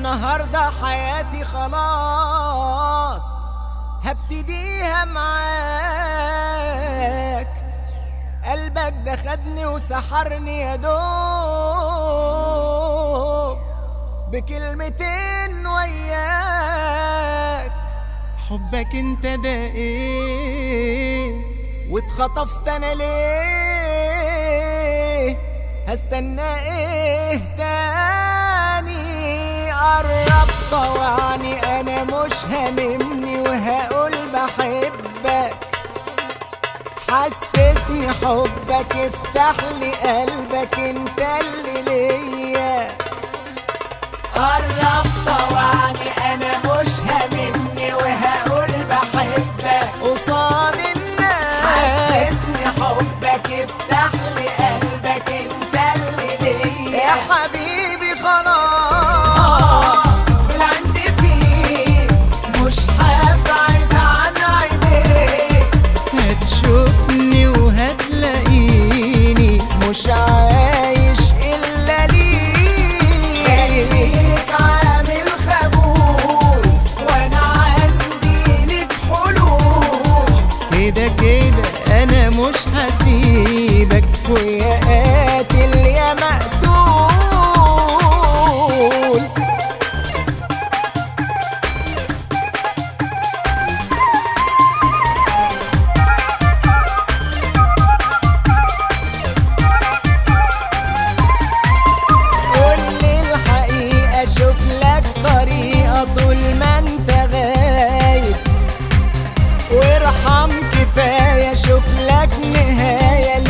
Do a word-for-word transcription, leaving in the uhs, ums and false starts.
النهاردة حياتي خلاص هبتديها معاك. قلبك ده خدني وسحرني يا دوب بكلمتين وياك. حبك انت ده ايه واتخطفت انا ليه؟ هستنى ايه تاني؟ قرب طوعني انا مش هاممني وهقول بحبك. حسسني حبك افتح لي قلبك انت اللي ليا. قرب طوعني انا مش هاممني وهقول بحبك قصاد الناس. حسسني حبك افتح لي قلبك انت اللي ليا. يا حبيبي خلاص بالعندي فيك مش هبعد عن عينيك. هتشوفني وهتلاقيني مش عايش الا ليك. خليك عامل خبول وانا عندي ليك حلول. كده كده انا مش هسيبك ويا قاتل يا مقتول. قولي الحقيقة شوف لك طريقة طول ما انت غايب. وارحم كفاية شوف لك نهاية